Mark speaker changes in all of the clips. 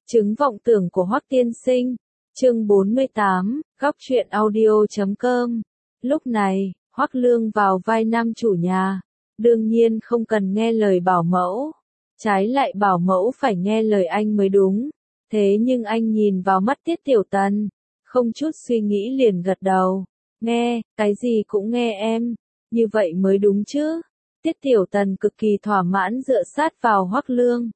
Speaker 1: Chứng vọng tưởng của Hoắc Tiên Sinh, chương 48, góc truyện audio.com. Lúc này, Hoắc Lương vào vai nam chủ nhà, đương nhiên không cần nghe lời bảo mẫu, trái lại bảo mẫu phải nghe lời anh mới đúng. Thế nhưng anh nhìn vào mắt Tiết Tiểu Tần, không chút suy nghĩ liền gật đầu. Nghe, cái gì cũng nghe em, như vậy mới đúng chứ. Tiết Tiểu Tần cực kỳ thỏa mãn dựa sát vào Hoắc Lương.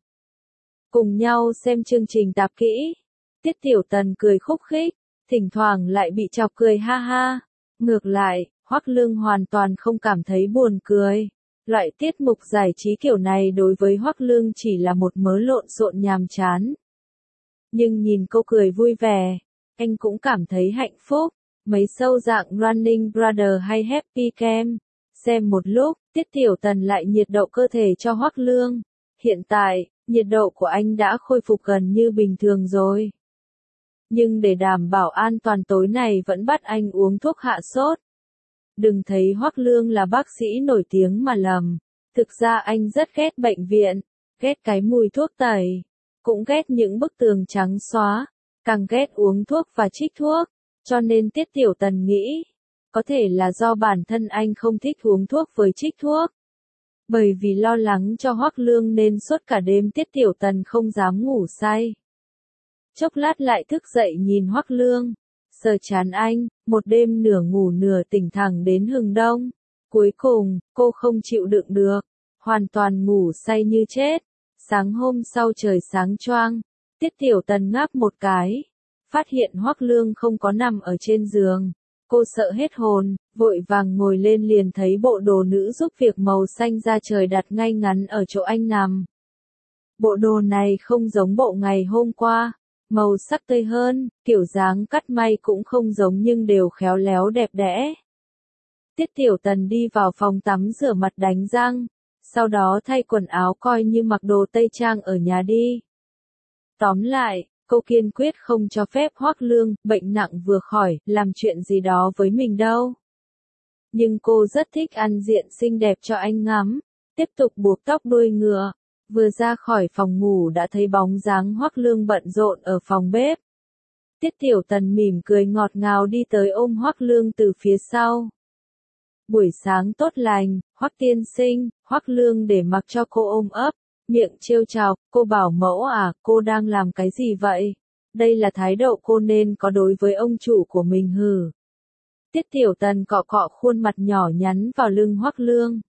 Speaker 1: Cùng nhau xem chương trình tạp kỹ. Tiết Tiểu Tần cười khúc khích, thỉnh thoảng lại bị chọc cười ha ha. Ngược lại, Hoắc Lương hoàn toàn không cảm thấy buồn cười. Loại tiết mục giải trí kiểu này đối với Hoắc Lương chỉ là một mớ lộn xộn nhàm chán. Nhưng nhìn cô cười vui vẻ, anh cũng cảm thấy hạnh phúc. Mấy show dạng Running Brother hay Happy Camp, xem một lúc, Tiết Tiểu Tần lại nhiệt độ cơ thể cho Hoắc Lương. Hiện tại, nhiệt độ của anh đã khôi phục gần như bình thường rồi. Nhưng để đảm bảo an toàn tối nay vẫn bắt anh uống thuốc hạ sốt. Đừng thấy Hoắc Lương là bác sĩ nổi tiếng mà lầm. Thực ra anh rất ghét bệnh viện, ghét cái mùi thuốc tẩy, cũng ghét những bức tường trắng xóa, càng ghét uống thuốc và trích thuốc. Cho nên Tiết Tiểu Tần nghĩ, có thể là do bản thân anh không thích uống thuốc với trích thuốc. Bởi vì lo lắng cho Hoắc Lương nên suốt cả đêm Tiết Tiểu Tần không dám ngủ say. Chốc lát lại thức dậy nhìn Hoắc Lương, sờ trán anh, một đêm nửa ngủ nửa tỉnh thẳng đến hừng đông. Cuối cùng, cô không chịu đựng được, hoàn toàn ngủ say như chết. Sáng hôm sau trời sáng choang, Tiết Tiểu Tần ngáp một cái, phát hiện Hoắc Lương không có nằm ở trên giường. Cô sợ hết hồn, vội vàng ngồi lên liền thấy bộ đồ nữ giúp việc màu xanh da trời đặt ngay ngắn ở chỗ anh nằm. Bộ đồ này không giống bộ ngày hôm qua, màu sắc tươi hơn, kiểu dáng cắt may cũng không giống nhưng đều khéo léo đẹp đẽ. Tiết Tiểu Tần đi vào phòng tắm rửa mặt đánh răng, sau đó thay quần áo coi như mặc đồ tây trang ở nhà đi. Tóm lại, cô kiên quyết không cho phép Hoắc Lương, bệnh nặng vừa khỏi, làm chuyện gì đó với mình đâu. Nhưng cô rất thích ăn diện xinh đẹp cho anh ngắm, tiếp tục buộc tóc đuôi ngựa. Vừa ra khỏi phòng ngủ đã thấy bóng dáng Hoắc Lương bận rộn ở phòng bếp. Tiết Tiểu Tần mỉm cười ngọt ngào đi tới ôm Hoắc Lương từ phía sau. Buổi sáng tốt lành, Hoắc Tiên Sinh, Hoắc Lương để mặc cho cô ôm ấp. Miệng trêu chọc, cô bảo mẫu à, cô đang làm cái gì vậy? Đây là thái độ cô nên có đối với ông chủ của mình hừ. Tiết Tiểu Tần cọ cọ khuôn mặt nhỏ nhắn vào lưng Hoắc Lương.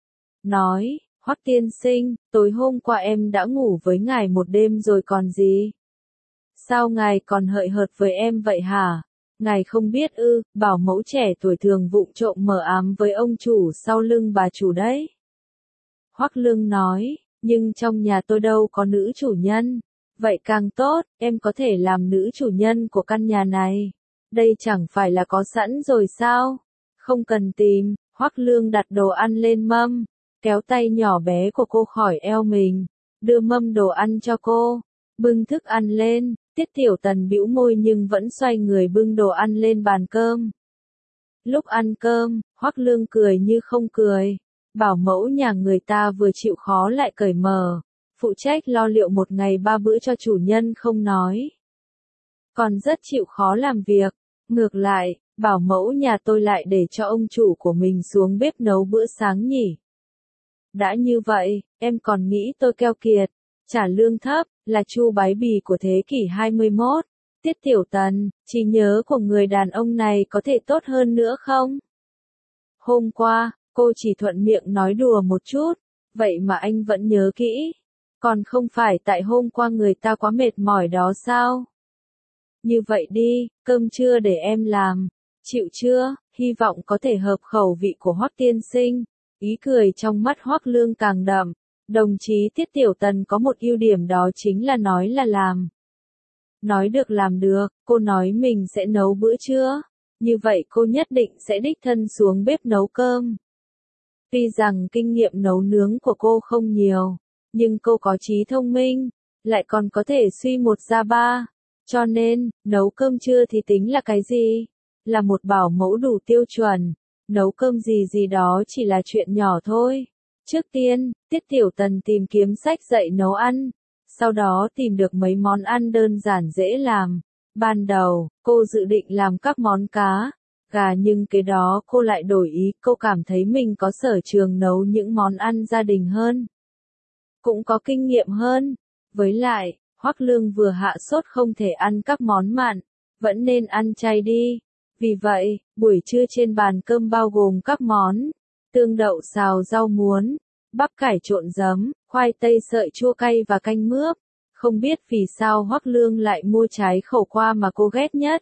Speaker 1: Nói, Hoắc Tiên Sinh, tối hôm qua em đã ngủ với ngài một đêm rồi còn gì? Sao ngài còn hợi hợt với em vậy hả? Ngài không biết ư, bảo mẫu trẻ tuổi thường vụng trộm mờ ám với ông chủ sau lưng bà chủ đấy. Hoắc Lương nói. Nhưng trong nhà tôi đâu có nữ chủ nhân. Vậy càng tốt, em có thể làm nữ chủ nhân của căn nhà này. Đây chẳng phải là có sẵn rồi sao? Không cần tìm. Hoắc Lương đặt đồ ăn lên mâm, kéo tay nhỏ bé của cô khỏi eo mình, đưa mâm đồ ăn cho cô, bưng thức ăn lên. Tiết Tiểu Tần bĩu môi nhưng vẫn xoay người bưng đồ ăn lên bàn cơm. Lúc ăn cơm, Hoắc Lương cười như không cười. Bảo mẫu nhà người ta vừa chịu khó lại cởi mở, phụ trách lo liệu một ngày 3 bữa cho chủ nhân không nói. Còn rất chịu khó làm việc. Ngược lại, bảo mẫu nhà tôi lại để cho ông chủ của mình xuống bếp nấu bữa sáng nhỉ. Đã như vậy, em còn nghĩ tôi keo kiệt, trả lương thấp, là chu bái bì của thế kỷ 21. Tiết Tiểu Tần, trí nhớ của người đàn ông này có thể tốt hơn nữa không? Hôm qua, cô chỉ thuận miệng nói đùa một chút, vậy mà anh vẫn nhớ kỹ. Còn không phải tại hôm qua người ta quá mệt mỏi đó sao? Như vậy đi, cơm trưa để em làm. Chịu chưa? Hy vọng có thể hợp khẩu vị của Hoắc Tiên Sinh. Ý cười trong mắt Hoắc Lương càng đậm. Đồng chí Tiết Tiểu Tần có một ưu điểm đó chính là nói là làm. Nói được làm được, cô nói mình sẽ nấu bữa trưa. Như vậy cô nhất định sẽ đích thân xuống bếp nấu cơm. Tuy rằng kinh nghiệm nấu nướng của cô không nhiều, nhưng cô có trí thông minh, lại còn có thể suy một ra ba. Cho nên, nấu cơm trưa thì tính là cái gì? Là một bảo mẫu đủ tiêu chuẩn. Nấu cơm gì gì đó chỉ là chuyện nhỏ thôi. Trước tiên, Tiết Tiểu Tần tìm kiếm sách dạy nấu ăn. sau đó tìm được mấy món ăn đơn giản dễ làm. Ban đầu, cô dự định làm các món cá, gà nhưng cái đó cô lại đổi ý, cô cảm thấy mình có sở trường nấu những món ăn gia đình hơn. Cũng có kinh nghiệm hơn. Với lại, Hoắc Lương vừa hạ sốt không thể ăn các món mặn, vẫn nên ăn chay đi. Vì vậy, buổi trưa trên bàn cơm bao gồm các món tương đậu xào rau muống, bắp cải trộn giấm, khoai tây sợi chua cay và canh mướp. Không biết vì sao Hoắc Lương lại mua trái khổ qua mà cô ghét nhất.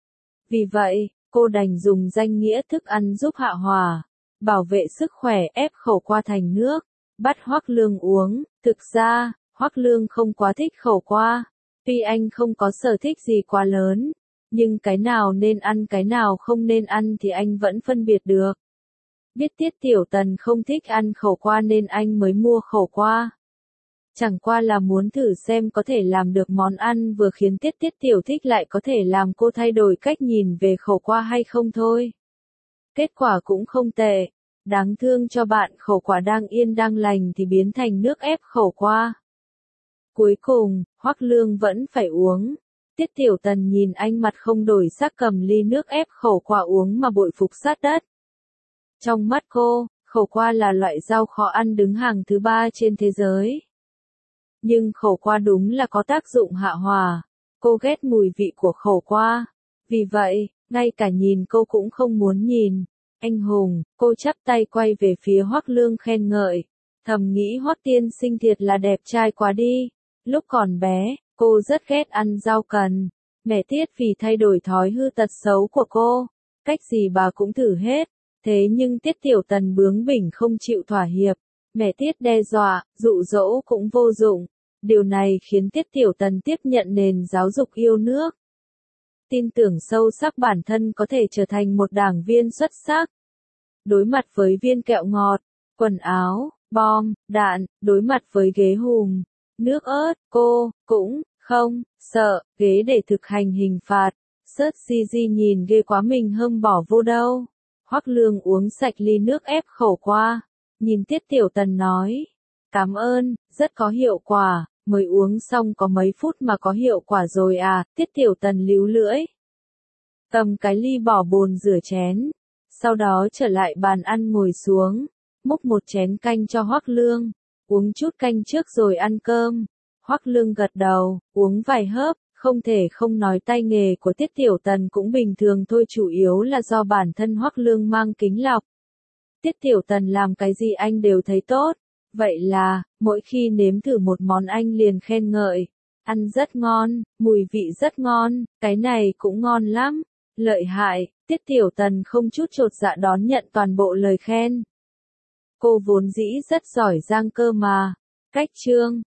Speaker 1: Vì vậy, cô đành dùng danh nghĩa thức ăn giúp hạ hỏa, bảo vệ sức khỏe ép khổ qua thành nước, bắt Hoắc Lương uống. Thực ra, Hoắc Lương không quá thích khổ qua. Tuy anh không có sở thích gì quá lớn, nhưng cái nào nên ăn cái nào không nên ăn thì anh vẫn phân biệt được. Biết Tiết Tiểu Tần không thích ăn khổ qua nên anh mới mua khổ qua. Chẳng qua là muốn thử xem có thể làm được món ăn vừa khiến Tiết Tiểu thích lại có thể làm cô thay đổi cách nhìn về khổ qua hay không thôi. Kết quả cũng không tệ. Đáng thương cho bạn khổ qua đang yên đang lành thì biến thành nước ép khổ qua. Cuối cùng, Hoắc Lương vẫn phải uống. Tiết Tiểu Tần nhìn anh mặt không đổi sắc cầm ly nước ép khổ qua uống mà bội phục sát đất. Trong mắt cô, khổ qua là loại rau khó ăn đứng hàng thứ 3 trên thế giới. Nhưng khổ qua đúng là có tác dụng hạ hỏa. Cô ghét mùi vị của khổ qua. Vì vậy, ngay cả nhìn cô cũng không muốn nhìn. Anh hùng, cô chắp tay quay về phía Hoắc Lương khen ngợi. Thầm nghĩ Hoắc tiên sinh thiệt là đẹp trai quá đi. Lúc còn bé, cô rất ghét ăn rau cần. Mẹ Tiết vì thay đổi thói hư tật xấu của cô, cách gì bà cũng thử hết. Thế nhưng Tiết Tiểu Tần bướng bỉnh không chịu thỏa hiệp. Mẹ Tiết đe dọa, dụ dỗ cũng vô dụng. Điều này khiến Tiết Tiểu Tần tiếp nhận nền giáo dục yêu nước. Tin tưởng sâu sắc bản thân có thể trở thành một đảng viên xuất sắc. Đối mặt với viên kẹo ngọt, quần áo, bom, đạn, đối mặt với ghế hùm, nước ớt, cô cũng không sợ ghế để thực hành hình phạt. Sớt Gigi nhìn ghê quá mình hâm bỏ vô đâu. Hoắc Lương uống sạch ly nước ép khổ qua, nhìn Tiết Tiểu Tần nói, cảm ơn, rất có hiệu quả, mới uống xong có mấy phút mà có hiệu quả rồi à. Tiết Tiểu Tần líu lưỡi, cầm cái ly bỏ bồn rửa chén, sau đó trở lại bàn ăn ngồi xuống, múc một chén canh cho Hoắc Lương, uống chút canh trước rồi ăn cơm. Hoắc Lương gật đầu, uống vài hớp. Không thể không nói tay nghề của Tiết Tiểu Tần cũng bình thường thôi, chủ yếu là do bản thân Hoắc Lương mang kính lọc. Tiết Tiểu Tần làm cái gì anh đều thấy tốt. Vậy là, mỗi khi nếm thử một món anh liền khen ngợi. Ăn rất ngon, mùi vị rất ngon, cái này cũng ngon lắm. Lợi hại, Tiết Tiểu Tần không chút chột dạ đón nhận toàn bộ lời khen. Cô vốn dĩ rất giỏi giang cơ mà. Cách chương